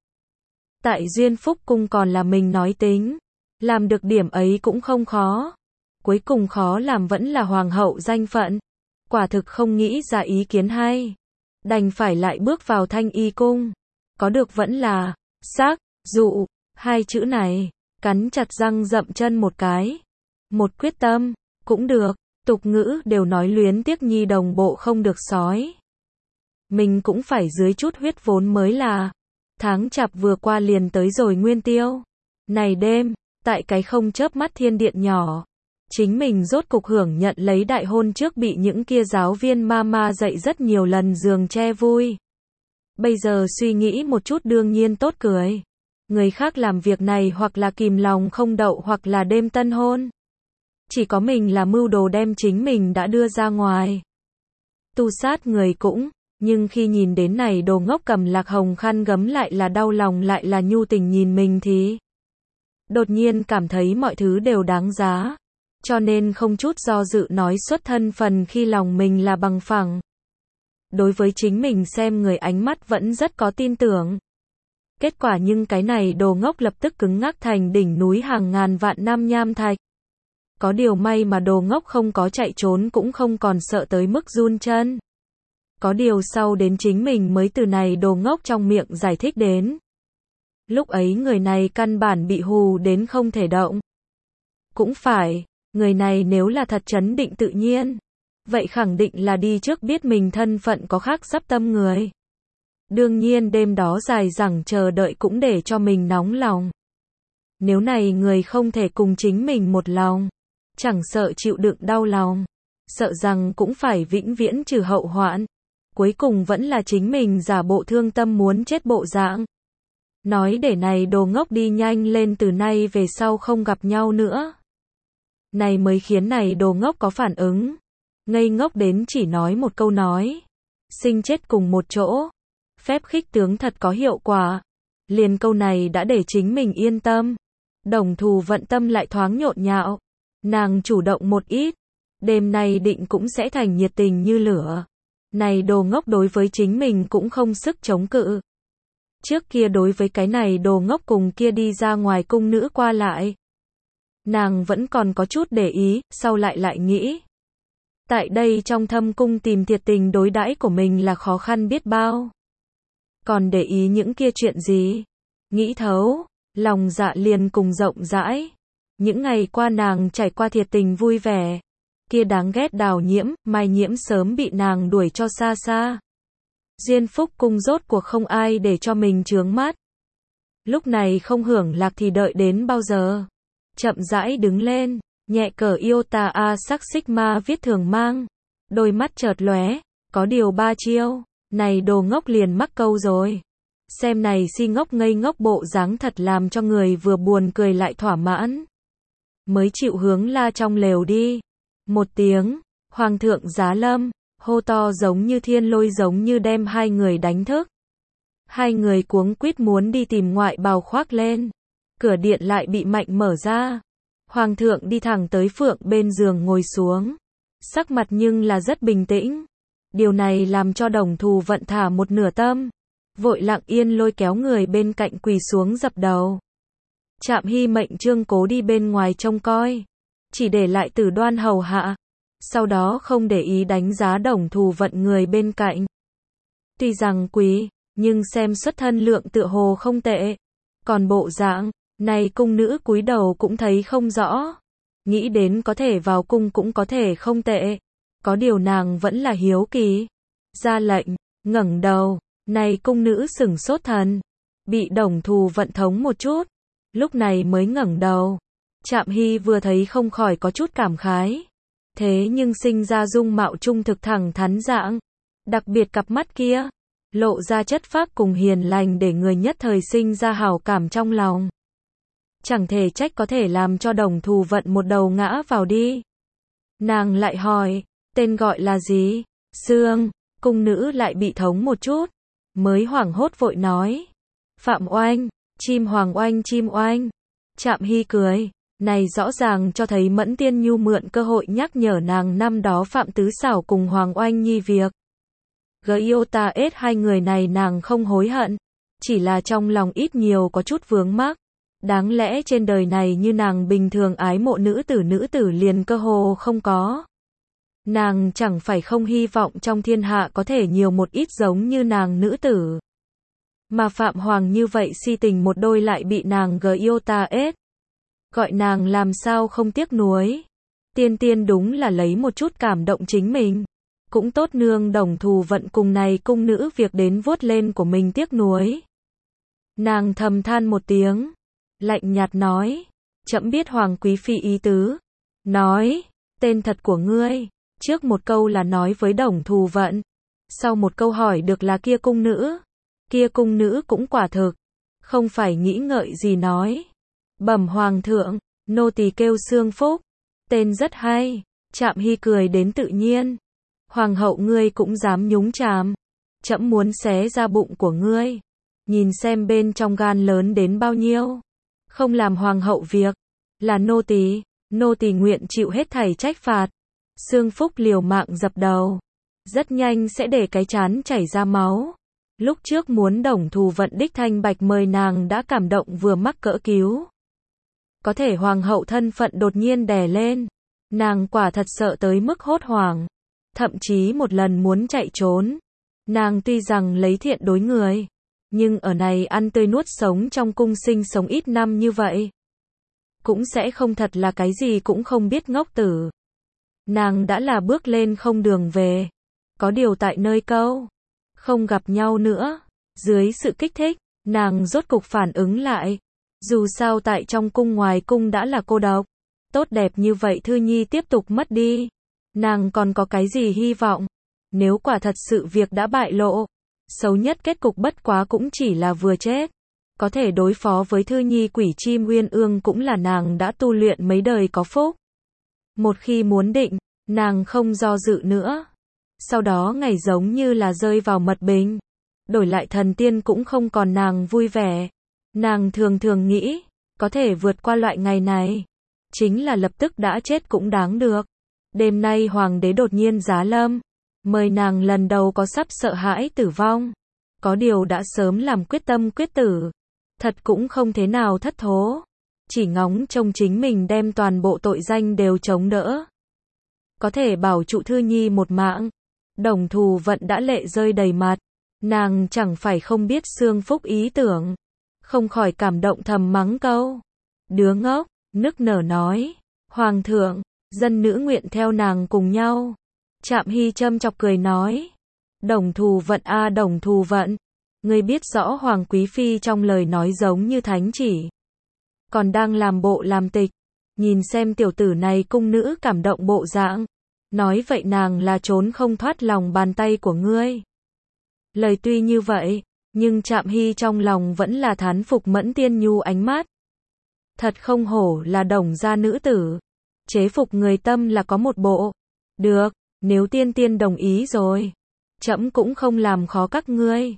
Speaker 1: Tại Duyên Phúc cung còn là mình nói tính. Làm được điểm ấy cũng không khó. Cuối cùng khó làm vẫn là hoàng hậu danh phận. Quả thực không nghĩ ra ý kiến hay. Đành phải lại bước vào Thanh Y cung. Có được vẫn là xác dụ hai chữ này. Cắn chặt răng dậm chân một cái. Một quyết tâm, cũng được. Tục ngữ đều nói luyến tiếc nhi đồng bộ không được sói. Mình cũng phải dưới chút huyết vốn mới là. Tháng chạp vừa qua liền tới rồi Nguyên Tiêu. Này đêm, tại cái không chớp mắt thiên điện nhỏ. Chính mình rốt cục hưởng nhận lấy đại hôn trước bị những kia giáo viên mama dạy rất nhiều lần giường che vui. Bây giờ suy nghĩ một chút đương nhiên tốt cười. Người khác làm việc này hoặc là kìm lòng không đậu hoặc là đêm tân hôn. Chỉ có mình là mưu đồ đem chính mình đã đưa ra ngoài. Tu sát người cũng, nhưng khi nhìn đến này đồ ngốc cầm lạc hồng khăn gấm lại là đau lòng lại là nhu tình nhìn mình thì đột nhiên cảm thấy mọi thứ đều đáng giá. Cho nên không chút do dự nói xuất thân phần khi lòng mình là bằng phẳng. Đối với chính mình xem người ánh mắt vẫn rất có tin tưởng. Kết quả nhưng cái này đồ ngốc lập tức cứng ngắc thành đỉnh núi hàng ngàn vạn năm nham thạch. Có điều may mà đồ ngốc không có chạy trốn cũng không còn sợ tới mức run chân. Có điều sau đến chính mình mới từ này đồ ngốc trong miệng giải thích đến. Lúc ấy người này căn bản bị hù đến không thể động. Cũng phải, người này nếu là thật trấn định tự nhiên, vậy khẳng định là đi trước biết mình thân phận có khác sắp tâm người. Đương nhiên đêm đó dài dẳng chờ đợi cũng để cho mình nóng lòng. Nếu này người không thể cùng chính mình một lòng, chẳng sợ chịu đựng đau lòng, sợ rằng cũng phải vĩnh viễn trừ hậu hoạn. Cuối cùng vẫn là chính mình giả bộ thương tâm muốn chết bộ dạng. Nói để này đồ ngốc đi nhanh lên từ nay về sau không gặp nhau nữa. Này mới khiến này đồ ngốc có phản ứng. Ngây ngốc đến chỉ nói một câu nói. Sinh chết cùng một chỗ. Phép khích tướng thật có hiệu quả. Liền câu này đã để chính mình yên tâm. Đồng thù vận tâm lại thoáng nhộn nhạo. Nàng chủ động một ít. Đêm nay định cũng sẽ thành nhiệt tình như lửa. Này đồ ngốc đối với chính mình cũng không sức chống cự. Trước kia đối với cái này đồ ngốc cùng kia đi ra ngoài cung nữ qua lại. Nàng vẫn còn có chút để ý, sau lại lại nghĩ. Tại đây trong thâm cung tìm thiệt tình đối đãi của mình là khó khăn biết bao. Còn để ý những kia chuyện gì? Nghĩ thấu, lòng dạ liền cùng rộng rãi. Những ngày qua nàng trải qua thiệt tình vui vẻ. Kia đáng ghét Đào Nhiễm, Mai Nhiễm sớm bị nàng đuổi cho xa xa. Duyên Phúc cung rốt cuộc không ai để cho mình chướng mắt. Lúc này không hưởng lạc thì đợi đến bao giờ? Chậm rãi đứng lên, nhẹ cờ iota a sắc sigma viết thường mang. Đôi mắt chợt lóe, có điều ba chiêu, này đồ ngốc liền mắc câu rồi. Xem này si ngốc ngây ngốc bộ dáng thật làm cho người vừa buồn cười lại thỏa mãn. Mới chịu hướng la trong lều đi. Một tiếng, Hoàng thượng giá lâm, hô to giống như thiên lôi giống như đem hai người đánh thức. Hai người cuống quýt muốn đi tìm ngoại bào khoác lên. Cửa điện lại bị mạnh mở ra. Hoàng thượng đi thẳng tới Phượng bên giường ngồi xuống. Sắc mặt nhưng là rất bình tĩnh. Điều này làm cho Đồng Thù Vận thả một nửa tâm. Vội lặng yên lôi kéo người bên cạnh quỳ xuống dập đầu. Trạm Hy mệnh Trương Cố đi bên ngoài trông coi. Chỉ để lại Tử Đoan hầu hạ. Sau đó không để ý đánh giá Đồng Thù Vận người bên cạnh. Tuy rằng quý, nhưng xem xuất thân lượng tựa hồ không tệ. Còn bộ dạng này cung nữ cúi đầu cũng thấy không rõ. Nghĩ đến có thể vào cung cũng có thể không tệ. Có điều nàng vẫn là hiếu kỳ. Ra lệnh, ngẩng đầu. Này cung nữ sửng sốt thần. Bị Đồng Thù Vận thống một chút. Lúc này mới ngẩng đầu. Trạm Hy vừa thấy không khỏi có chút cảm khái. Thế nhưng sinh ra dung mạo trung thực thẳng thắn dạng. Đặc biệt cặp mắt kia. Lộ ra chất phác cùng hiền lành để người nhất thời sinh ra hảo cảm trong lòng. Chẳng thể trách có thể làm cho Đồng Thù Vận một đầu ngã vào đi. Nàng lại hỏi, tên gọi là gì? Sương, cung nữ lại bị thống một chút. Mới hoảng hốt vội nói. Phạm Oanh, chim hoàng oanh chim oanh. Trạm Hy cười. Này rõ ràng cho thấy Mẫn Tiên Nhu mượn cơ hội nhắc nhở nàng năm đó Phạm Tứ Xảo cùng Hoàng Oanh Nhi việc. Giota ết hai người này nàng không hối hận. Chỉ là trong lòng ít nhiều có chút vướng mắc. Đáng lẽ trên đời này như nàng bình thường ái mộ nữ tử nữ tử liền cơ hồ không có. Nàng chẳng phải không hy vọng trong thiên hạ có thể nhiều một ít giống như nàng nữ tử. Mà Phạm Hoàng như vậy si tình một đôi lại bị nàng Giota ết. Gọi nàng làm sao không tiếc nuối. Tiên tiên đúng là lấy một chút cảm động chính mình. Cũng tốt nương Đồng Thù Vận cùng này cung nữ việc đến vuốt lên của mình tiếc nuối. Nàng thầm than một tiếng. Lạnh nhạt nói. Trẫm biết Hoàng Quý Phi ý tứ. Nói. Tên thật của ngươi. Trước một câu là nói với Đồng Thù Vận. Sau một câu hỏi được là kia cung nữ. Kia cung nữ cũng quả thực. Không phải nghĩ ngợi gì nói. Bẩm Hoàng thượng. Nô tỳ kêu Sương Phúc. Tên rất hay. Trạm Hy cười đến tự nhiên. Hoàng hậu ngươi cũng dám nhúng chàm. Trẫm muốn xé ra bụng của ngươi. Nhìn xem bên trong gan lớn đến bao nhiêu. Không làm hoàng hậu việc. Là nô tỳ. Nô tỳ nguyện chịu hết thảy trách phạt. Sương Phúc liều mạng dập đầu. Rất nhanh sẽ để cái chán chảy ra máu. Lúc trước muốn Đồng Thù Vận đích thanh bạch mời nàng đã cảm động vừa mắc cỡ cứu. Có thể hoàng hậu thân phận đột nhiên đè lên. Nàng quả thật sợ tới mức hốt hoảng. Thậm chí một lần muốn chạy trốn. Nàng tuy rằng lấy thiện đối người. Nhưng ở này ăn tươi nuốt sống trong cung sinh sống ít năm như vậy. Cũng sẽ không thật là cái gì cũng không biết ngốc tử. Nàng đã là bước lên không đường về. Có điều tại nơi câu. Không gặp nhau nữa. Dưới sự kích thích. Nàng rốt cục phản ứng lại. Dù sao tại trong cung ngoài cung đã là cô độc. Tốt đẹp như vậy Thư Nhi tiếp tục mất đi. Nàng còn có cái gì hy vọng? Nếu quả thật sự việc đã bại lộ. Xấu nhất kết cục bất quá cũng chỉ là vừa chết. Có thể đối phó với Thư Nhi quỷ chim uyên ương cũng là nàng đã tu luyện mấy đời có phúc. Một khi muốn định, nàng không do dự nữa. Sau đó ngày giống như là rơi vào mật bình. Đổi lại thần tiên cũng không còn nàng vui vẻ. Nàng thường thường nghĩ, có thể vượt qua loại ngày này. Chính là lập tức đã chết cũng đáng được. Đêm nay hoàng đế đột nhiên giá lâm. Mời nàng lần đầu có sắp sợ hãi tử vong. Có điều đã sớm làm quyết tâm quyết tử. Thật cũng không thế nào thất thố. Chỉ ngóng trông chính mình đem toàn bộ tội danh đều chống đỡ. Có thể bảo trụ Thư Nhi một mạng. Đồng Thù Vận đã lệ rơi đầy mặt. Nàng chẳng phải không biết Sương Phúc ý tưởng. Không khỏi cảm động thầm mắng câu. Đứa ngốc, nức nở nói. Hoàng thượng, dân nữ nguyện theo nàng cùng nhau. Trạm Hy châm chọc cười nói. Đồng Thù Vận a à, Đồng Thù Vận. Ngươi biết rõ Hoàng Quý Phi trong lời nói giống như thánh chỉ. Còn đang làm bộ làm tịch. Nhìn xem tiểu tử này cung nữ cảm động bộ dạng. Nói vậy nàng là trốn không thoát lòng bàn tay của ngươi. Lời tuy như vậy, nhưng Trạm Hy trong lòng vẫn là thán phục Mẫn Tiên Nhu ánh mắt. Thật không hổ là Đồng gia nữ tử. Chế phục người tâm là có một bộ. Được, nếu tiên tiên đồng ý rồi. Trẫm cũng không làm khó các ngươi.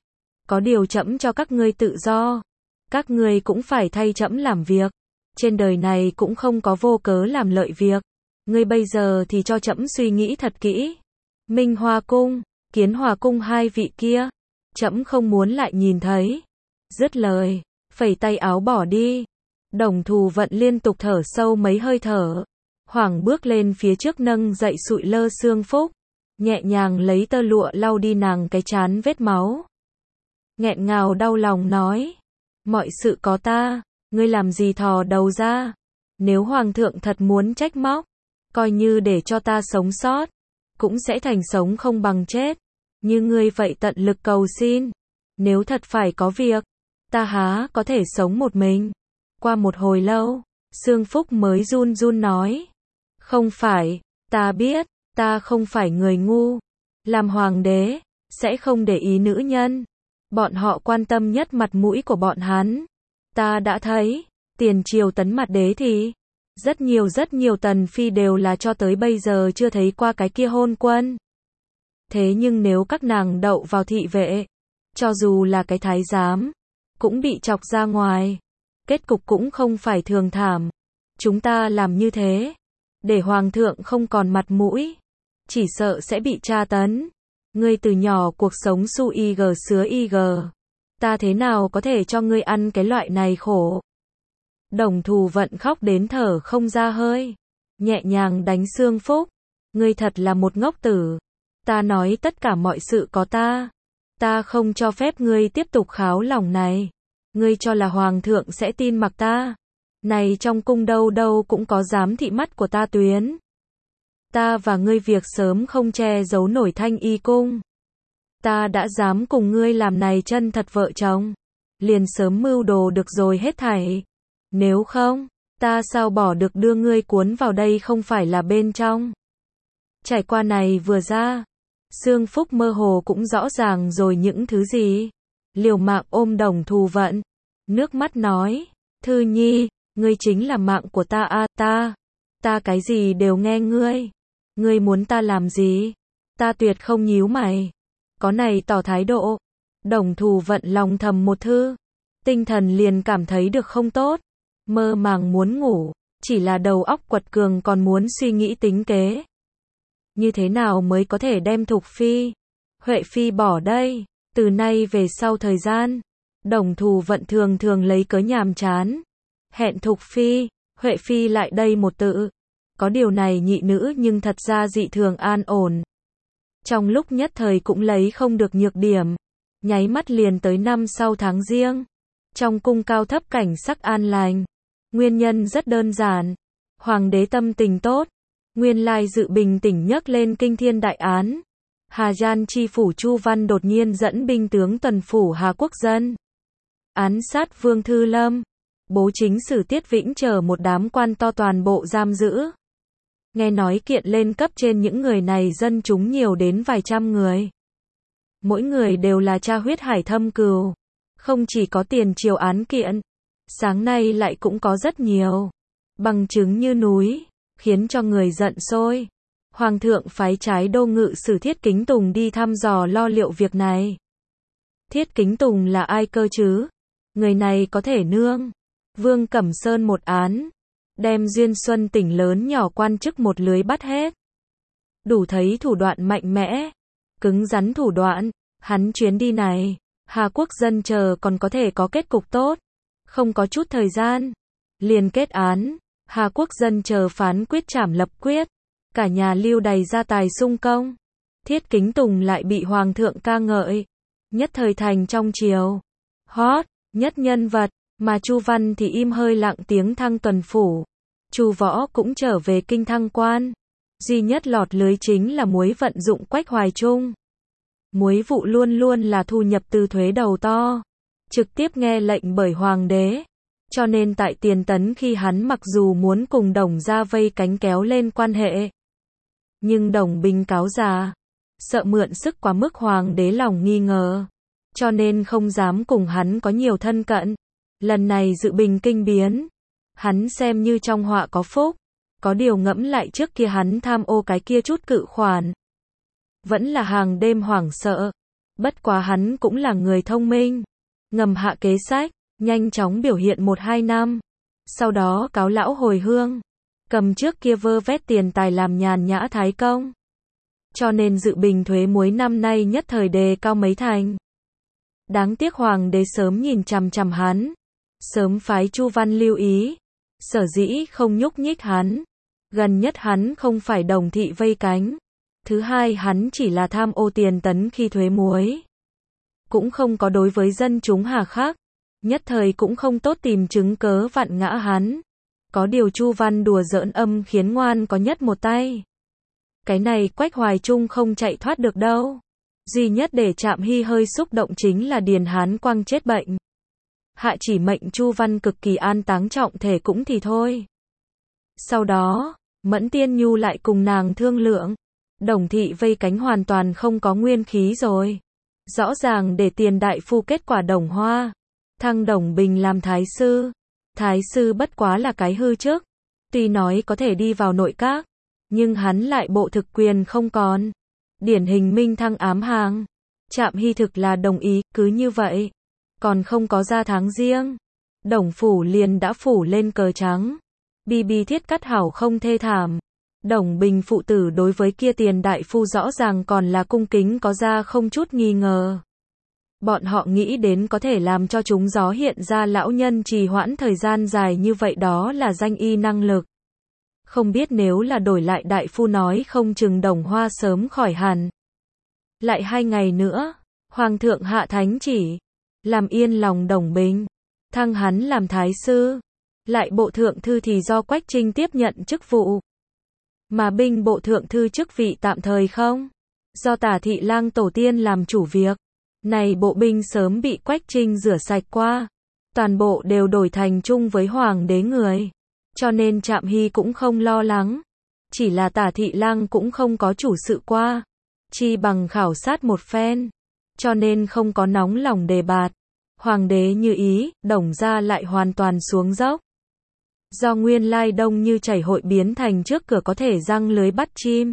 Speaker 1: có điều trẫm cho các ngươi tự do, các ngươi cũng phải thay trẫm làm việc, trên đời này cũng không có vô cớ làm lợi việc, ngươi bây giờ thì cho trẫm suy nghĩ thật kỹ. Minh Hoa Cung, Kiến Hòa Cung hai vị kia, trẫm không muốn lại nhìn thấy. Dứt lời, phẩy tay áo bỏ đi. Đồng Thù Vận liên tục thở sâu mấy hơi thở, hoảng bước lên phía trước nâng dậy sụi lơ Sương Phúc, nhẹ nhàng lấy tơ lụa lau đi nàng cái trán vết máu. Nghẹn ngào đau lòng nói, mọi sự có ta, ngươi làm gì thò đầu ra, nếu hoàng thượng thật muốn trách móc, coi như để cho ta sống sót, cũng sẽ thành sống không bằng chết, như ngươi vậy tận lực cầu xin, nếu thật phải có việc, ta há có thể sống một mình. Qua một hồi lâu, Sương Phúc mới run run nói, không phải, ta biết, ta không phải người ngu, làm hoàng đế, sẽ không để ý nữ nhân, bọn họ quan tâm nhất mặt mũi của bọn hắn, ta đã thấy, tiền triều tấn mặt đế thì, rất nhiều rất nhiều tần phi đều là cho tới bây giờ chưa thấy qua cái kia hôn quân. Thế nhưng nếu các nàng đậu vào thị vệ, cho dù là cái thái giám, cũng bị chọc ra ngoài, kết cục cũng không phải thường thảm. Chúng ta làm như thế, để hoàng thượng không còn mặt mũi, chỉ sợ sẽ bị tra tấn. Ngươi từ nhỏ cuộc sống su y gờ sứa y gờ, ta thế nào có thể cho ngươi ăn cái loại này khổ. Đồng Thù Vận khóc đến thở không ra hơi, nhẹ nhàng đánh Sương Phúc, ngươi thật là một ngốc tử, ta nói tất cả mọi sự có ta, ta không cho phép ngươi tiếp tục kháo lòng này, ngươi cho là hoàng thượng sẽ tin mặc ta, này trong cung đâu đâu cũng có giám thị mắt của ta tuyến. Ta và ngươi việc sớm không che giấu nổi Thanh Y cung. Ta đã dám cùng ngươi làm này chân thật vợ chồng, liền sớm mưu đồ được rồi hết thảy. Nếu không, ta sao bỏ được đưa ngươi cuốn vào đây không phải là bên trong. Trải qua này vừa ra, Sương Phúc mơ hồ cũng rõ ràng rồi những thứ gì. Liều mạng ôm Đồng Thù Vận, nước mắt nói, Thư Nhi, ngươi chính là mạng của ta a, à, ta, ta cái gì đều nghe ngươi. Ngươi muốn ta làm gì? Ta tuyệt không nhíu mày. Có này tỏ thái độ. Đồng Thù Vận lòng thầm một thư. Tinh thần liền cảm thấy được không tốt. Mơ màng muốn ngủ. Chỉ là đầu óc quật cường còn muốn suy nghĩ tính kế. Như thế nào mới có thể đem Thục Phi, Huệ Phi bỏ đây? Từ nay về sau thời gian, Đồng Thù Vận thường thường lấy cớ nhàm chán. Hẹn Thục Phi, Huệ Phi lại đây một tự. Có điều này nhị nữ nhưng thật ra dị thường an ổn. Trong lúc nhất thời cũng lấy không được nhược điểm. Nháy mắt liền tới năm sau tháng Giêng. Trong cung cao thấp cảnh sắc an lành. Nguyên nhân rất đơn giản. Hoàng đế tâm tình tốt. Nguyên lai dự bình tỉnh nhấc lên kinh thiên đại án. Hà Giang chi phủ Chu Văn đột nhiên dẫn binh tướng tuần phủ Hà Quốc Dân. Án sát Vương Thư Lâm. Bố chính sử Tiết Vĩnh chờ một đám quan to toàn bộ giam giữ. Nghe nói kiện lên cấp trên những người này dân chúng nhiều đến vài trăm người. Mỗi người đều là cha huyết hải thâm cừu. Không chỉ có tiền triều án kiện. Sáng nay lại cũng có rất nhiều. Bằng chứng như núi. Khiến cho người giận sôi. Hoàng thượng phái trái đô ngự sử Thiết Kính Tùng đi thăm dò lo liệu việc này. Thiết Kính Tùng là ai cơ chứ? Người này có thể nương Vương Cẩm Sơn một án. Đem Duyên Xuân tỉnh lớn nhỏ quan chức một lưới bắt hết. Đủ thấy thủ đoạn mạnh mẽ, cứng rắn thủ đoạn, hắn chuyến đi này, Hà Quốc Dân chờ còn có thể có kết cục tốt, không có chút thời gian, liền kết án, Hà Quốc Dân chờ phán quyết trảm lập quyết, cả nhà lưu đầy gia tài sung công, Thiết Kính Tùng lại bị Hoàng thượng ca ngợi, nhất thời thành trong triều, hot, nhất nhân vật, mà Chu Văn thì im hơi lặng tiếng thăng tuần phủ. Chu Võ cũng trở về kinh thăng quan. Duy nhất lọt lưới chính là muối vận dụng Quách Hoài Trung. Muối vụ luôn luôn là thu nhập từ thuế đầu to. Trực tiếp nghe lệnh bởi hoàng đế. Cho nên tại Tiền Tấn khi hắn mặc dù muốn cùng Đồng gia vây cánh kéo lên quan hệ. Nhưng Đồng binh cáo già. Sợ mượn sức quá mức hoàng đế lòng nghi ngờ. Cho nên không dám cùng hắn có nhiều thân cận. Lần này dự bình kinh biến. Hắn xem như trong họa có phúc, có điều ngẫm lại trước kia hắn tham ô cái kia chút cự khoản. Vẫn là hàng đêm hoảng sợ, Bất quá hắn cũng là người thông minh, ngầm hạ kế sách, nhanh chóng biểu hiện một hai năm, sau đó cáo lão hồi hương, cầm trước kia vơ vét tiền tài làm nhàn nhã thái công. Cho nên dự bình thuế muối năm nay nhất thời đề cao mấy thành. Đáng tiếc hoàng đế sớm nhìn chằm chằm hắn, sớm phái Chu Văn lưu ý, sở dĩ không nhúc nhích hắn. Gần nhất hắn không phải Đồng thị vây cánh, thứ hai hắn chỉ là tham ô tiền tấn khi thuế muối, cũng không có đối với dân chúng hà khắc, nhất thời cũng không tốt tìm chứng cớ vặn ngã hắn. Có điều Chu Văn đùa giỡn âm khiến ngoan có nhất một tay. Cái này Quách Hoài Trung không chạy thoát được đâu. Duy nhất để Trạm Hy hơi xúc động chính là Điền Hán Quang chết bệnh. Hạ chỉ mệnh Chu Văn cực kỳ an táng trọng thể cũng thì thôi. Sau đó, Mẫn Tiên Nhu lại cùng nàng thương lượng. Đồng thị vây cánh hoàn toàn không có nguyên khí rồi. Rõ ràng để tiền đại phu kết quả Đồng Hoa, thăng Đồng Bình làm thái sư. Thái sư bất quá là cái hư chức, tuy nói có thể đi vào nội các, nhưng hắn lại bộ thực quyền không còn. Điển hình minh thăng ám hàng. Trạm Hy thực là đồng ý, cứ như vậy. Còn không có ra tháng riêng, Đồng phủ liền đã phủ lên cờ trắng. Bi bi thiết cắt hảo không thê thảm. Đồng Bình phụ tử đối với kia tiền đại phu rõ ràng còn là cung kính có ra không chút nghi ngờ. Bọn họ nghĩ đến có thể làm cho chúng gió hiện ra lão nhân trì hoãn thời gian dài như vậy đó là danh y năng lực. Không biết nếu là đổi lại đại phu nói không chừng Đồng Hoa sớm khỏi hẳn. Lại hai ngày nữa, Hoàng thượng hạ thánh chỉ, làm yên lòng Đồng Bình, thăng hắn làm thái sư. Lại bộ thượng thư thì do Quách Trinh tiếp nhận chức vụ. Mà binh bộ thượng thư chức vị tạm thời không, do Tả Thị Lang tổ tiên làm chủ việc. Này bộ binh sớm bị Quách Trinh rửa sạch qua, toàn bộ đều đổi thành chung với hoàng đế người. Cho nên Trạm Hy cũng không lo lắng. Chỉ là Tả Thị Lang cũng không có chủ sự qua, chi bằng khảo sát một phen. Cho nên không có nóng lòng đề bạt. Hoàng đế như ý, Đồng gia lại hoàn toàn xuống dốc. Do nguyên lai đông như chảy hội biến thành trước cửa có thể răng lưới bắt chim.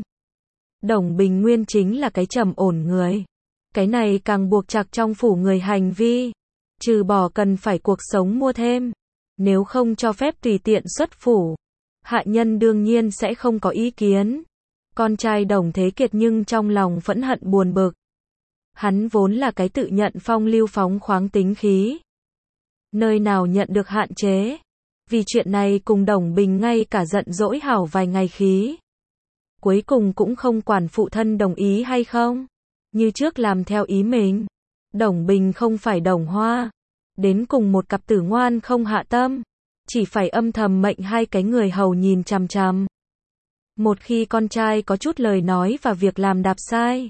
Speaker 1: Đồng Bình nguyên chính là cái trầm ổn người. Cái này càng buộc chặt trong phủ người hành vi. Trừ bỏ cần phải cuộc sống mua thêm. Nếu không cho phép tùy tiện xuất phủ, hạ nhân đương nhiên sẽ không có ý kiến. Con trai Đồng Thế Kiệt nhưng trong lòng phẫn hận buồn bực. Hắn vốn là cái tự nhận phong lưu phóng khoáng tính khí. Nơi nào nhận được hạn chế. Vì chuyện này cùng Đồng Bình ngay cả giận dỗi hảo vài ngày khí. Cuối cùng cũng không quản phụ thân đồng ý hay không. Như trước làm theo ý mình. Đồng Bình không phải Đồng Hoa. Đến cùng một cặp tử ngoan không hạ tâm. Chỉ phải âm thầm mệnh hai cái người hầu nhìn chằm chằm. Một khi con trai có chút lời nói và việc làm đạp sai,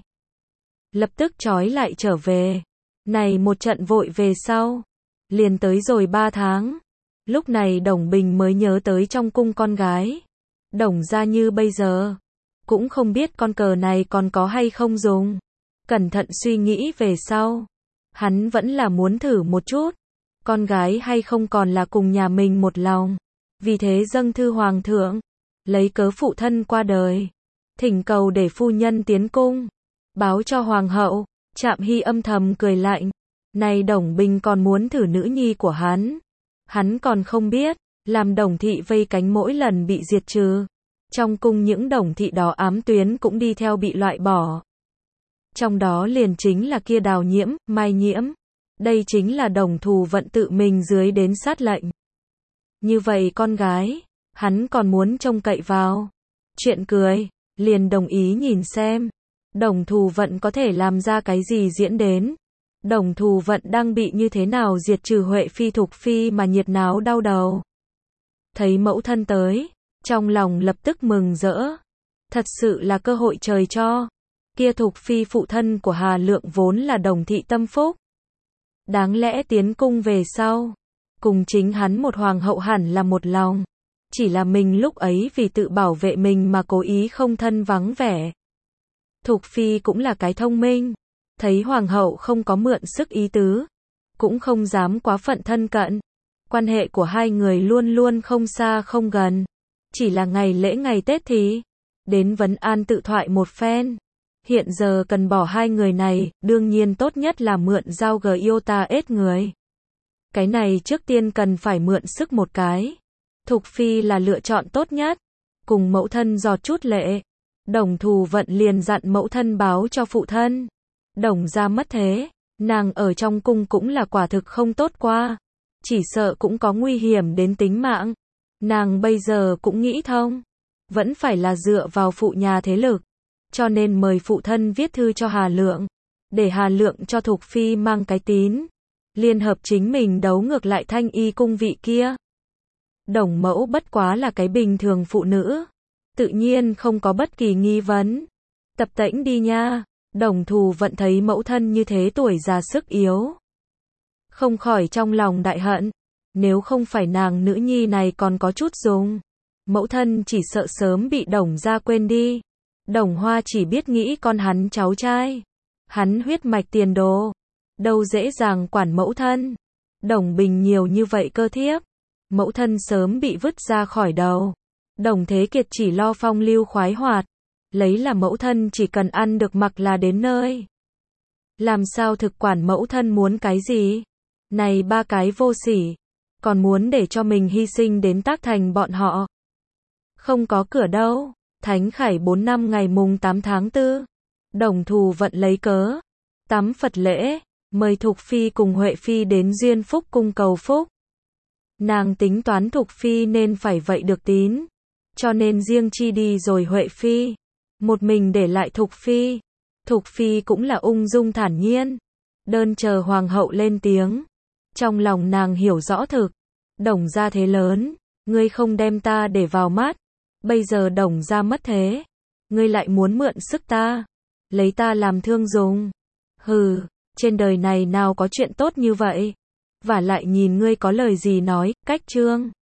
Speaker 1: lập tức trói lại trở về. Này một trận vội về sau, liền tới rồi ba tháng. Lúc này Đồng Bình mới nhớ tới trong cung con gái. Đồng gia như bây giờ, cũng không biết con cờ này còn có hay không dùng. Cẩn thận suy nghĩ về sau, hắn vẫn là muốn thử một chút. Con gái hay không còn là cùng nhà mình một lòng. Vì thế dâng thư hoàng thượng, lấy cớ phụ thân qua đời, thỉnh cầu để phu nhân tiến cung, báo cho hoàng hậu. Trạm Hy âm thầm cười lạnh. Này Đồng Bình còn muốn thử nữ nhi của hắn. Hắn còn không biết, làm Đồng thị vây cánh mỗi lần bị diệt trừ. Trong cung những Đồng thị đó ám tuyến cũng đi theo bị loại bỏ. Trong đó liền chính là kia Đào Nhiễm, Mai Nhiễm. Đây chính là Đồng Thù Vận tự mình dưới đến sát lệnh. Như vậy con gái, hắn còn muốn trông cậy vào. Chuyện cười, liền đồng ý nhìn xem. Đồng Thù Vận có thể làm ra cái gì diễn đến. Đồng Thù Vận đang bị như thế nào diệt trừ Huệ Phi Thục Phi mà nhiệt náo đau đầu. Thấy mẫu thân tới, trong lòng lập tức mừng rỡ. Thật sự là cơ hội trời cho. Kia Thục Phi phụ thân của Hà Lượng vốn là Đồng thị tâm phúc. Đáng lẽ tiến cung về sau, cùng chính hắn một hoàng hậu hẳn là một lòng. Chỉ là mình lúc ấy vì tự bảo vệ mình mà cố ý không thân vắng vẻ. Thục Phi cũng là cái thông minh. Thấy hoàng hậu không có mượn sức ý tứ, cũng không dám quá phận thân cận. Quan hệ của hai người luôn luôn không xa không gần. Chỉ là ngày lễ ngày Tết thì đến vấn an tự thoại một phen. Hiện giờ cần bỏ hai người này, đương nhiên tốt nhất là mượn giao Giota ết người. Cái này trước tiên cần phải mượn sức một cái. Thục Phi là lựa chọn tốt nhất. Cùng mẫu thân giọt chút lệ. Đồng Thù Vận liền dặn mẫu thân báo cho phụ thân. Đồng gia mất thế, nàng ở trong cung cũng là quả thực không tốt qua. Chỉ sợ cũng có nguy hiểm đến tính mạng. Nàng bây giờ cũng nghĩ thông. Vẫn phải là dựa vào phụ nhà thế lực. Cho nên mời phụ thân viết thư cho Hà Lượng. Để Hà Lượng cho Thục Phi mang cái tín. Liên hợp chính mình đấu ngược lại Thanh Y cung vị kia. Đồng mẫu bất quá là cái bình thường phụ nữ. Tự nhiên không có bất kỳ nghi vấn. Tập tễnh đi nha. Đồng Thù Vận thấy mẫu thân như thế tuổi già sức yếu. Không khỏi trong lòng đại hận. Nếu không phải nàng nữ nhi này còn có chút dùng. Mẫu thân chỉ sợ sớm bị Đồng gia quên đi. Đồng Hoa chỉ biết nghĩ con hắn cháu trai. Hắn huyết mạch tiền đồ. Đâu dễ dàng quản mẫu thân. Đồng Bình nhiều như vậy cơ thiếp. Mẫu thân sớm bị vứt ra khỏi đầu. Đồng Thế Kiệt chỉ lo phong lưu khoái hoạt. Lấy là mẫu thân chỉ cần ăn được mặc là đến nơi. Làm sao thực quản mẫu thân muốn cái gì? Này ba cái vô sỉ. Còn muốn để cho mình hy sinh đến tác thành bọn họ. Không có cửa đâu. Thánh Khải bốn năm ngày mùng tám tháng tư. Đồng Thù Vận lấy cớ. Tắm Phật lễ. Mời Thục Phi cùng Huệ Phi đến Duyên Phúc cung cầu phúc. Nàng tính toán Thục Phi nên phải vậy được tín. Cho nên riêng chi đi rồi Huệ Phi. Một mình để lại Thục Phi. Thục Phi cũng là ung dung thản nhiên. Đơn chờ hoàng hậu lên tiếng. Trong lòng nàng hiểu rõ thực. Đồng gia thế lớn. Ngươi không đem ta để vào mắt. Bây giờ Đồng gia mất thế. Ngươi lại muốn mượn sức ta. Lấy ta làm thương dùng. Hừ, trên đời này nào có chuyện tốt như vậy. Vả lại nhìn ngươi có lời gì nói, cách trương.